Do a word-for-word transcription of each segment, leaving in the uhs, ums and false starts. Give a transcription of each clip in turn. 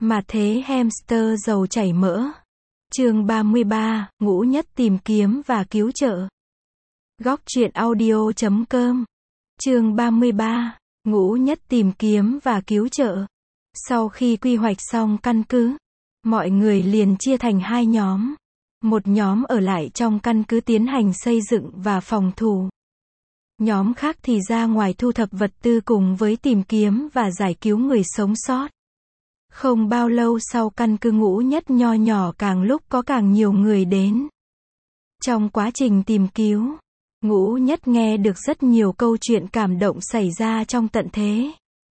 Mà thế hamster giàu chảy mỡ. Chương ba mươi ba, Ngũ Nhất tìm kiếm và cứu trợ. Góc truyện audio chấm com. Chương ba mươi ba, Ngũ Nhất tìm kiếm và cứu trợ. Sau khi quy hoạch xong căn cứ, mọi người liền chia thành hai nhóm. Một nhóm ở lại trong căn cứ tiến hành xây dựng và phòng thủ. Nhóm khác thì ra ngoài thu thập vật tư cùng với tìm kiếm và giải cứu người sống sót. Không bao lâu sau căn cứ Ngũ Nhất nho nhỏ càng lúc có càng nhiều người đến. Trong quá trình tìm cứu, Ngũ Nhất nghe được rất nhiều câu chuyện cảm động xảy ra trong tận thế.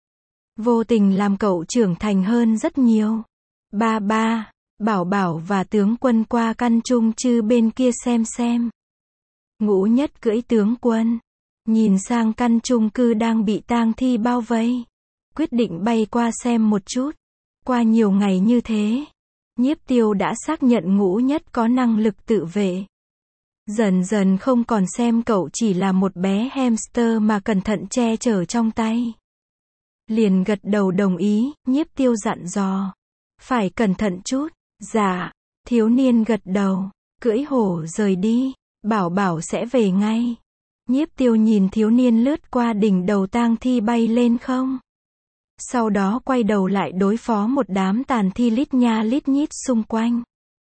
Vô tình làm cậu trưởng thành hơn rất nhiều. Ba ba, Bảo Bảo và tướng quân qua căn chung chư bên kia xem xem. Ngũ Nhất cưỡi tướng quân, nhìn sang căn chung cư đang bị tang thi bao vây. Quyết định bay qua xem một chút. Qua nhiều ngày như thế, Nhiếp Tiêu đã xác nhận Ngũ Nhất có năng lực tự vệ. Dần dần không còn xem cậu chỉ là một bé hamster mà cẩn thận che chở trong tay. Liền gật đầu đồng ý, Nhiếp Tiêu dặn dò. Phải cẩn thận chút. Dạ, thiếu niên gật đầu, cưỡi hổ rời đi, Bảo Bảo sẽ về ngay. Nhiếp Tiêu nhìn thiếu niên lướt qua đỉnh đầu tang thi bay lên không. Sau đó quay đầu lại đối phó một đám tàn thi lít nha lít nhít xung quanh.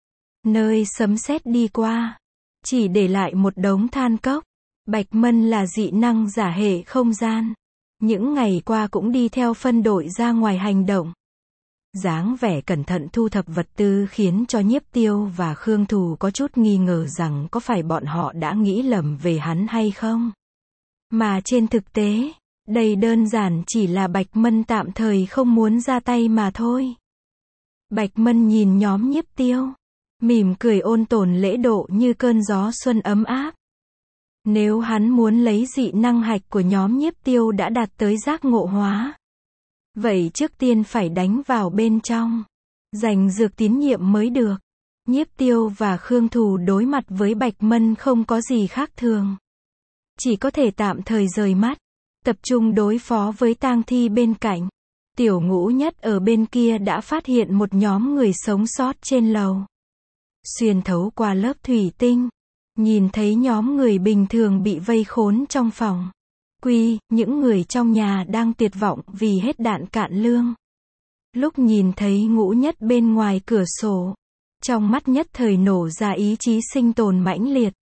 Nơi sấm sét đi qua, chỉ để lại một đống than cốc. Bạch Mân là dị năng giả hệ không gian. Những ngày qua cũng đi theo phân đội ra ngoài hành động. Dáng vẻ cẩn thận thu thập vật tư khiến cho Nhiếp Tiêu và Khương Thù có chút nghi ngờ rằng có phải bọn họ đã nghĩ lầm về hắn hay không. Mà trên thực tế, đây đơn giản chỉ là Bạch Mân tạm thời không muốn ra tay mà thôi. Bạch Mân nhìn nhóm Nhiếp Tiêu, mỉm cười ôn tồn lễ độ như cơn gió xuân ấm áp. Nếu hắn muốn lấy dị năng hạch của nhóm Nhiếp Tiêu đã đạt tới giác ngộ hóa, vậy trước tiên phải đánh vào bên trong, giành dược tín nhiệm mới được. Nhiếp Tiêu và Khương Thù đối mặt với Bạch Mân không có gì khác thường. Chỉ có thể tạm thời rời mắt, tập trung đối phó với tang thi bên cạnh. Tiểu Ngũ Nhất ở bên kia đã phát hiện một nhóm người sống sót trên lầu. Xuyên thấu qua lớp thủy tinh, nhìn thấy nhóm người bình thường bị vây khốn trong phòng. Quy, những người trong nhà đang tuyệt vọng vì hết đạn cạn lương. Lúc nhìn thấy Ngũ Nhất bên ngoài cửa sổ, trong mắt nhất thời nổ ra ý chí sinh tồn mãnh liệt.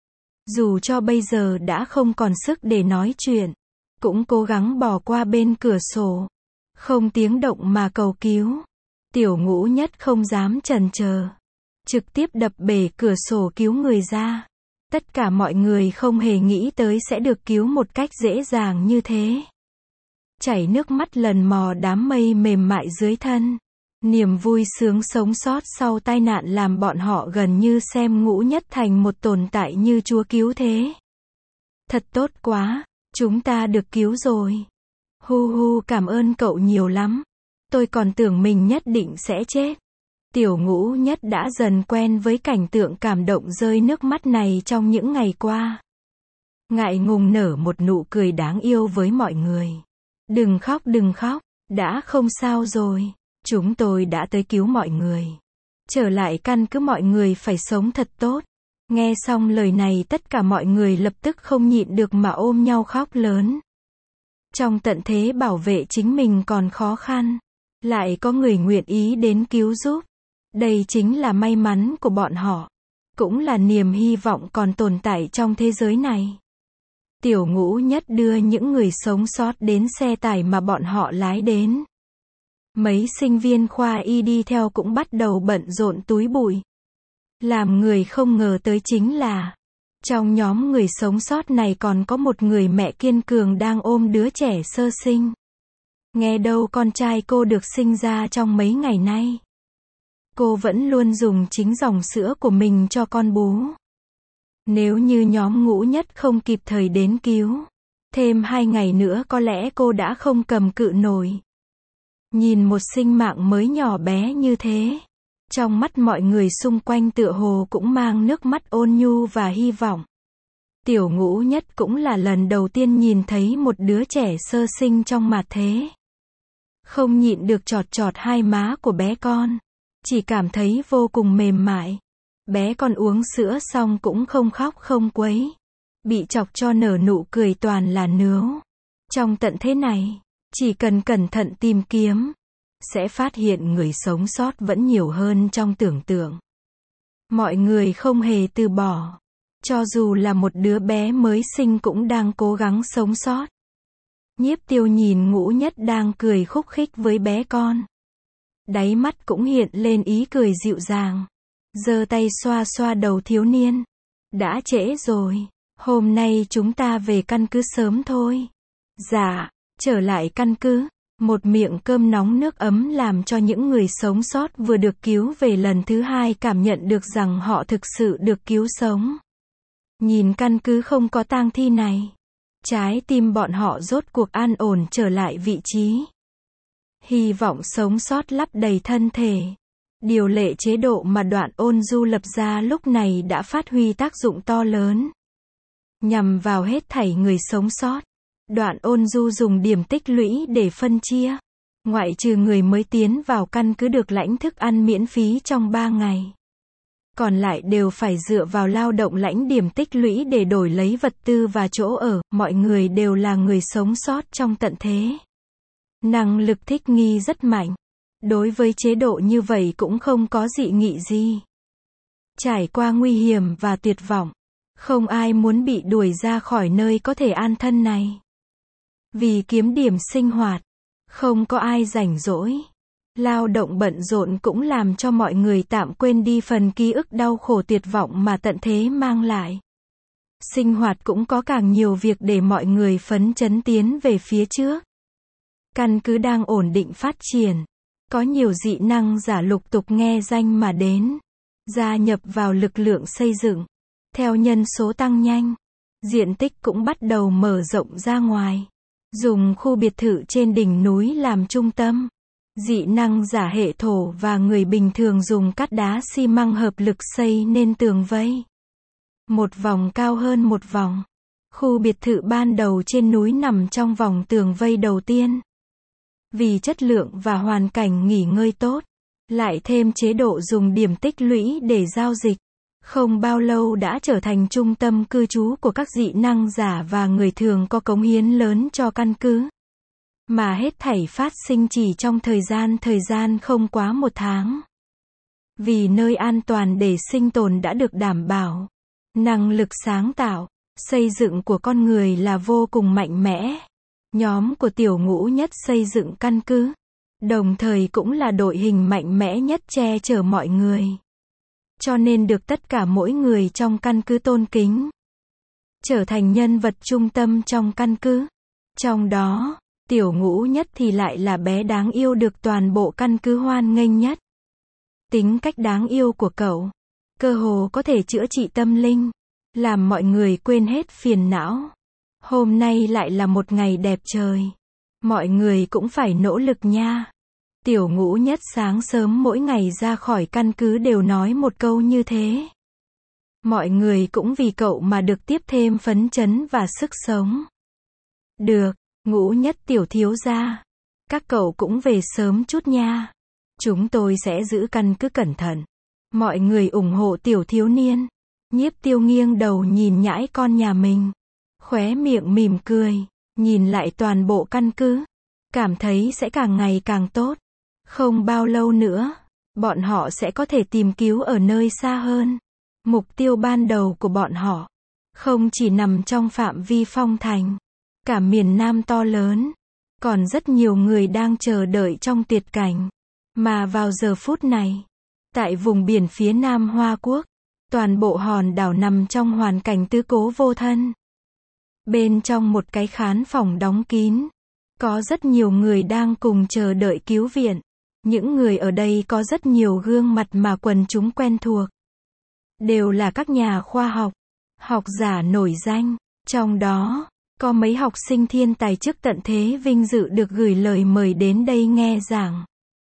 Dù cho bây giờ đã không còn sức để nói chuyện, cũng cố gắng bò qua bên cửa sổ, không tiếng động mà cầu cứu. Tiểu Ngũ Nhất không dám chần chờ, trực tiếp đập bể cửa sổ cứu người ra. Tất cả mọi người không hề nghĩ tới sẽ được cứu một cách dễ dàng như thế. Chảy nước mắt lần mò đám mây mềm mại dưới thân. Niềm vui sướng sống sót sau tai nạn làm bọn họ gần như xem Ngũ Nhất thành một tồn tại như Chúa cứu thế. Thật tốt quá, chúng ta được cứu rồi. Hu hu, cảm ơn cậu nhiều lắm. Tôi còn tưởng mình nhất định sẽ chết. Tiểu Ngũ Nhất đã dần quen với cảnh tượng cảm động rơi nước mắt này trong những ngày qua. Ngại ngùng nở một nụ cười đáng yêu với mọi người. Đừng khóc đừng khóc, đã không sao rồi. Chúng tôi đã tới cứu mọi người. Trở lại căn cứ mọi người phải sống thật tốt. Nghe xong lời này tất cả mọi người lập tức không nhịn được mà ôm nhau khóc lớn. Trong tận thế bảo vệ chính mình còn khó khăn, lại có người nguyện ý đến cứu giúp. Đây chính là may mắn của bọn họ, cũng là niềm hy vọng còn tồn tại trong thế giới này. Tiểu Ngũ Nhất đưa những người sống sót đến xe tải mà bọn họ lái đến. Mấy sinh viên khoa y đi theo cũng bắt đầu bận rộn túi bụi. Làm người không ngờ tới chính là, trong nhóm người sống sót này còn có một người mẹ kiên cường đang ôm đứa trẻ sơ sinh. Nghe đâu con trai cô được sinh ra trong mấy ngày nay. Cô vẫn luôn dùng chính dòng sữa của mình cho con bú. Nếu như nhóm Ngũ Nhất không kịp thời đến cứu, thêm hai ngày nữa có lẽ cô đã không cầm cự nổi. Nhìn một sinh mạng mới nhỏ bé như thế, trong mắt mọi người xung quanh tựa hồ cũng mang nước mắt ôn nhu và hy vọng. Tiểu Ngũ Nhất cũng là lần đầu tiên nhìn thấy một đứa trẻ sơ sinh trong mạt thế. không nhịn được chọt chọt hai má của bé con. Chỉ cảm thấy vô cùng mềm mại. Bé con uống sữa xong cũng không khóc không quấy. Bị chọc cho nở nụ cười toàn là nướu. Trong tận thế này, chỉ cần cẩn thận tìm kiếm, sẽ phát hiện người sống sót vẫn nhiều hơn trong tưởng tượng. Mọi người không hề từ bỏ. Cho dù là một đứa bé mới sinh cũng đang cố gắng sống sót. Nhiếp Tiêu nhìn Ngũ Nhất đang cười khúc khích với bé con. Đáy mắt cũng hiện lên ý cười dịu dàng. Giơ tay xoa xoa đầu thiếu niên. Đã trễ rồi. Hôm nay chúng ta về căn cứ sớm thôi. Dạ, trở lại căn cứ. Một miệng cơm nóng nước ấm làm cho những người sống sót vừa được cứu về lần thứ hai cảm nhận được rằng họ thực sự được cứu sống. Nhìn căn cứ không có tang thi này, trái tim bọn họ rốt cuộc an ổn trở lại vị trí. Hy vọng sống sót lấp đầy thân thể. Điều lệ chế độ mà Đoạn Ôn Du lập ra lúc này đã phát huy tác dụng to lớn. Nhằm vào hết thảy người sống sót. Đoạn Ôn Du dùng điểm tích lũy để phân chia. Ngoại trừ người mới tiến vào căn cứ được lãnh thức ăn miễn phí trong ba ngày. Còn lại đều phải dựa vào lao động lãnh điểm tích lũy để đổi lấy vật tư và chỗ ở. Mọi người đều là người sống sót trong tận thế. Năng lực thích nghi rất mạnh. Đối với chế độ như vậy cũng không có dị nghị gì. Trải qua nguy hiểm và tuyệt vọng, không ai muốn bị đuổi ra khỏi nơi có thể an thân này. Vì kiếm điểm sinh hoạt, không có ai rảnh rỗi. Lao động bận rộn cũng làm cho mọi người tạm quên đi phần ký ức đau khổ tuyệt vọng mà tận thế mang lại. Sinh hoạt cũng có càng nhiều việc để mọi người phấn chấn tiến về phía trước. Căn cứ đang ổn định phát triển. Có nhiều dị năng giả lục tục nghe danh mà đến. Gia nhập vào lực lượng xây dựng. Theo nhân số tăng nhanh, diện tích cũng bắt đầu mở rộng ra ngoài. Dùng khu biệt thự trên đỉnh núi làm trung tâm. Dị năng giả hệ thổ và người bình thường dùng cát đá xi măng hợp lực xây nên tường vây. Một vòng cao hơn một vòng. Khu biệt thự ban đầu trên núi nằm trong vòng tường vây đầu tiên. Vì chất lượng và hoàn cảnh nghỉ ngơi tốt, lại thêm chế độ dùng điểm tích lũy để giao dịch, không bao lâu đã trở thành trung tâm cư trú của các dị năng giả và người thường có cống hiến lớn cho căn cứ. Mà hết thảy phát sinh chỉ trong thời gian thời gian không quá một tháng. Vì nơi an toàn để sinh tồn đã được đảm bảo. Năng lực sáng tạo, xây dựng của con người là vô cùng mạnh mẽ. Nhóm của Tiểu Ngũ Nhất xây dựng căn cứ, đồng thời cũng là đội hình mạnh mẽ nhất che chở mọi người. Cho nên được tất cả mỗi người trong căn cứ tôn kính. Trở thành nhân vật trung tâm trong căn cứ. Trong đó, Tiểu Ngũ Nhất thì lại là bé đáng yêu được toàn bộ căn cứ hoan nghênh nhất. Tính cách đáng yêu của cậu, cơ hồ có thể chữa trị tâm linh, làm mọi người quên hết phiền não. Hôm nay lại là một ngày đẹp trời. Mọi người cũng phải nỗ lực nha. Tiểu Ngũ Nhất sáng sớm mỗi ngày ra khỏi căn cứ đều nói một câu như thế. Mọi người cũng vì cậu mà được tiếp thêm phấn chấn và sức sống. Được, Ngũ Nhất tiểu thiếu gia. Các cậu cũng về sớm chút nha. Chúng tôi sẽ giữ căn cứ cẩn thận. Mọi người ủng hộ tiểu thiếu niên. Nhiếp Tiêu nghiêng đầu nhìn nhãi con nhà mình. Khóe miệng mỉm cười. Nhìn lại toàn bộ căn cứ. Cảm thấy sẽ càng ngày càng tốt. Không bao lâu nữa, bọn họ sẽ có thể tìm cứu ở nơi xa hơn. Mục tiêu ban đầu của bọn họ không chỉ nằm trong phạm vi Phong Thành, cả miền Nam to lớn, còn rất nhiều người đang chờ đợi trong tuyệt cảnh. Mà vào giờ phút này, tại vùng biển phía Nam Hoa Quốc, toàn bộ hòn đảo nằm trong hoàn cảnh tứ cố vô thân. Bên trong một cái khán phòng đóng kín, có rất nhiều người đang cùng chờ đợi cứu viện. Những người ở đây có rất nhiều gương mặt mà quần chúng quen thuộc. Đều là các nhà khoa học, học giả nổi danh. Trong đó, có mấy học sinh thiên tài trước tận thế vinh dự được gửi lời mời đến đây nghe giảng.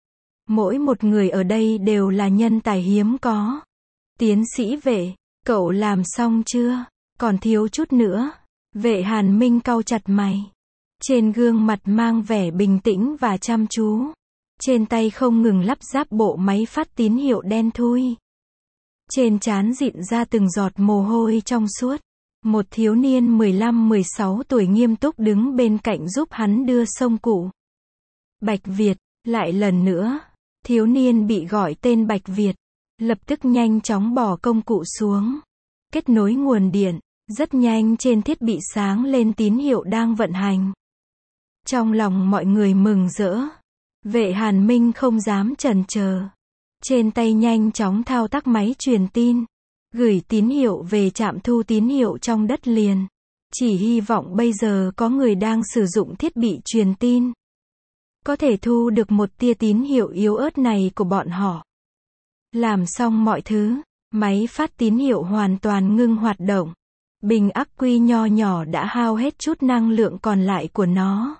Mỗi một người ở đây đều là nhân tài hiếm có. Tiến sĩ Vệ, cậu làm xong chưa? Còn thiếu chút nữa. Vệ Hàn Minh cau chặt mày. Trên gương mặt mang vẻ bình tĩnh và chăm chú. Trên tay không ngừng lắp ráp bộ máy phát tín hiệu đen thui. Trên trán rịn ra từng giọt mồ hôi trong suốt. Một thiếu niên mười lăm mười sáu tuổi nghiêm túc đứng bên cạnh giúp hắn đưa xông cụ. Bạch Việt, lại lần nữa. Thiếu niên bị gọi tên Bạch Việt. Lập tức nhanh chóng bỏ công cụ xuống. Kết nối nguồn điện. Rất nhanh trên thiết bị sáng lên tín hiệu đang vận hành. Trong lòng mọi người mừng rỡ. Vệ Hàn Minh không dám chần chờ. Trên tay nhanh chóng thao tác máy truyền tin. Gửi tín hiệu về trạm thu tín hiệu trong đất liền. Chỉ hy vọng bây giờ có người đang sử dụng thiết bị truyền tin. Có thể thu được một tia tín hiệu yếu ớt này của bọn họ. Làm xong mọi thứ, máy phát tín hiệu hoàn toàn ngưng hoạt động. Bình ắc quy nho nhỏ đã hao hết chút năng lượng còn lại của nó.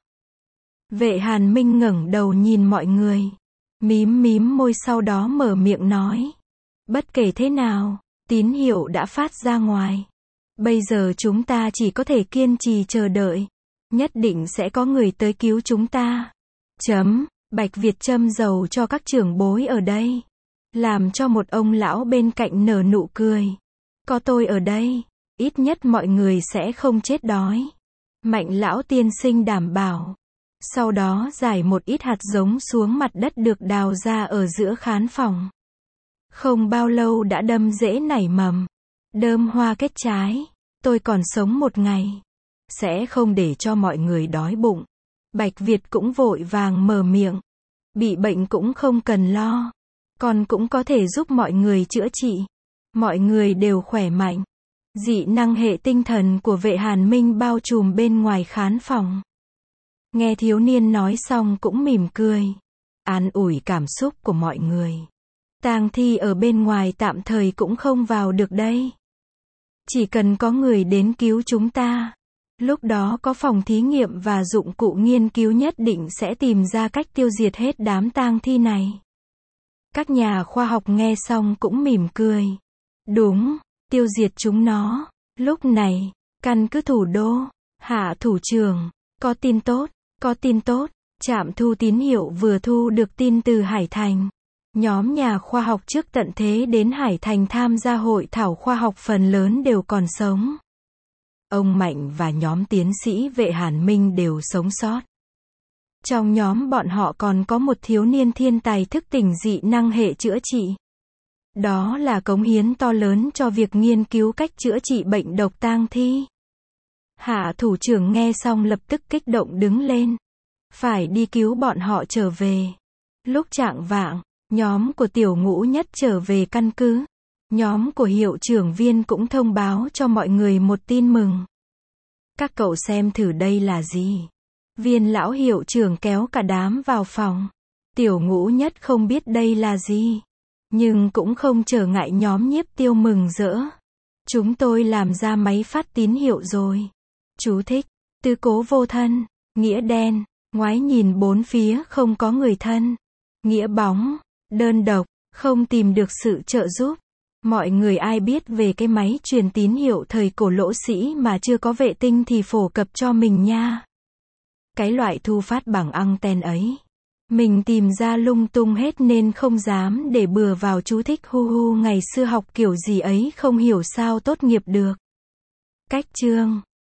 Vệ Hàn Minh ngẩng đầu nhìn mọi người. Mím mím môi sau đó mở miệng nói. Bất kể thế nào, tín hiệu đã phát ra ngoài. Bây giờ chúng ta chỉ có thể kiên trì chờ đợi. Nhất định sẽ có người tới cứu chúng ta. Chấm, Bạch Việt châm dầu cho các trưởng bối ở đây. Làm cho một ông lão bên cạnh nở nụ cười. Có tôi ở đây, ít nhất mọi người sẽ không chết đói. Mạnh lão tiên sinh đảm bảo. Sau đó rải một ít hạt giống xuống mặt đất được đào ra ở giữa khán phòng. Không bao lâu đã đâm rễ nảy mầm. Đơm hoa kết trái. Tôi còn sống một ngày. Sẽ không để cho mọi người đói bụng. Bạch Việt cũng vội vàng mở miệng. Bị bệnh cũng không cần lo. Con cũng có thể giúp mọi người chữa trị. Mọi người đều khỏe mạnh. Dị năng hệ tinh thần của Vệ Hàn Minh bao trùm bên ngoài khán phòng. Nghe thiếu niên nói xong cũng mỉm cười. An ủi cảm xúc của mọi người. Tang thi ở bên ngoài tạm thời cũng không vào được đây. Chỉ cần có người đến cứu chúng ta. Lúc đó có phòng thí nghiệm và dụng cụ nghiên cứu nhất định sẽ tìm ra cách tiêu diệt hết đám tang thi này. Các nhà khoa học nghe xong cũng mỉm cười. Đúng, tiêu diệt chúng nó. Lúc này, căn cứ thủ đô, Hạ thủ trưởng, có tin tốt, có tin tốt. Trạm thu tín hiệu vừa thu được tin từ Hải Thành. Nhóm nhà khoa học trước tận thế đến Hải Thành tham gia hội thảo khoa học phần lớn đều còn sống. Ông Mạnh và nhóm tiến sĩ Vệ Hàn Minh đều sống sót. Trong nhóm bọn họ còn có một thiếu niên thiên tài thức tỉnh dị năng hệ chữa trị. Đó là cống hiến to lớn cho việc nghiên cứu cách chữa trị bệnh độc tang thi. Hạ thủ trưởng nghe xong lập tức kích động đứng lên. Phải đi cứu bọn họ trở về. Lúc chạng vạng, nhóm của Tiểu Ngũ Nhất trở về căn cứ. Nhóm của hiệu trưởng Viên cũng thông báo cho mọi người một tin mừng. Các cậu xem thử đây là gì. Viên lão hiệu trưởng kéo cả đám vào phòng. Tiểu Ngũ Nhất không biết đây là gì. Nhưng cũng không trở ngại nhóm Nhiếp Tiêu mừng rỡ. Chúng tôi làm ra máy phát tín hiệu rồi. Chú thích. Tứ cố vô thân. Nghĩa đen. Ngoái nhìn bốn phía không có người thân. Nghĩa bóng. Đơn độc. Không tìm được sự trợ giúp. Mọi người ai biết về cái máy truyền tín hiệu thời cổ lỗ sĩ mà chưa có vệ tinh thì phổ cập cho mình nha. Cái loại thu phát bằng anten ấy. Mình tìm ra lung tung hết nên không dám để bừa vào chú thích hu hu ngày xưa học kiểu gì ấy không hiểu sao tốt nghiệp được. Cách chương